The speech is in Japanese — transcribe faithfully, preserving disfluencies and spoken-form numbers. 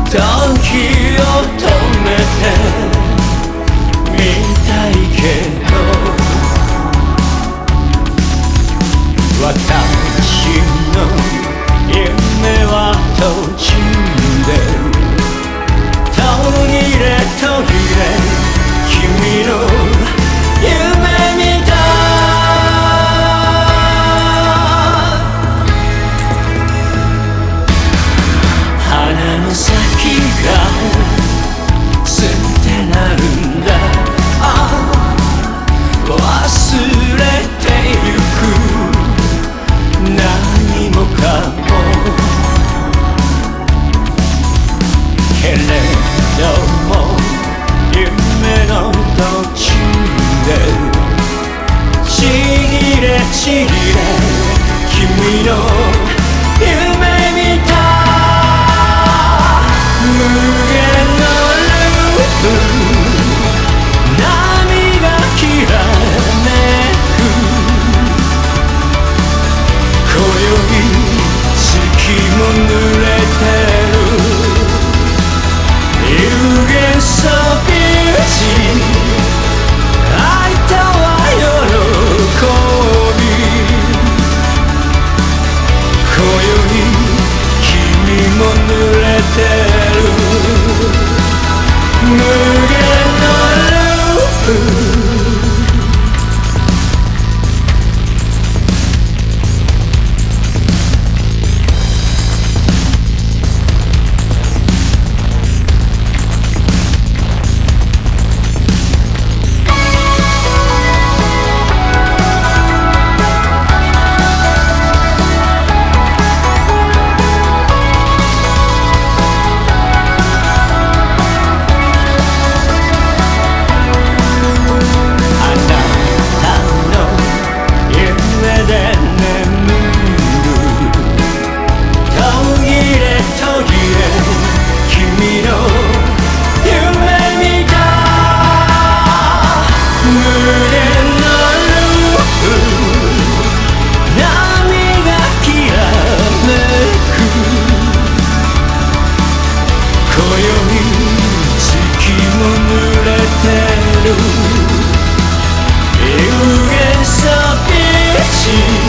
時を止めてみたいけど私の夢は途中で途切れ途切れ君の夢見た花の先が捨てなるんだ忘れてゆく何もかもけれども夢の途中でちぎれちぎれ君の夢見た無限のループ波がきらめく今宵月も濡れてる有限そビューティー愛とは喜び今宵君も濡れてる無限のループ有限さビーチ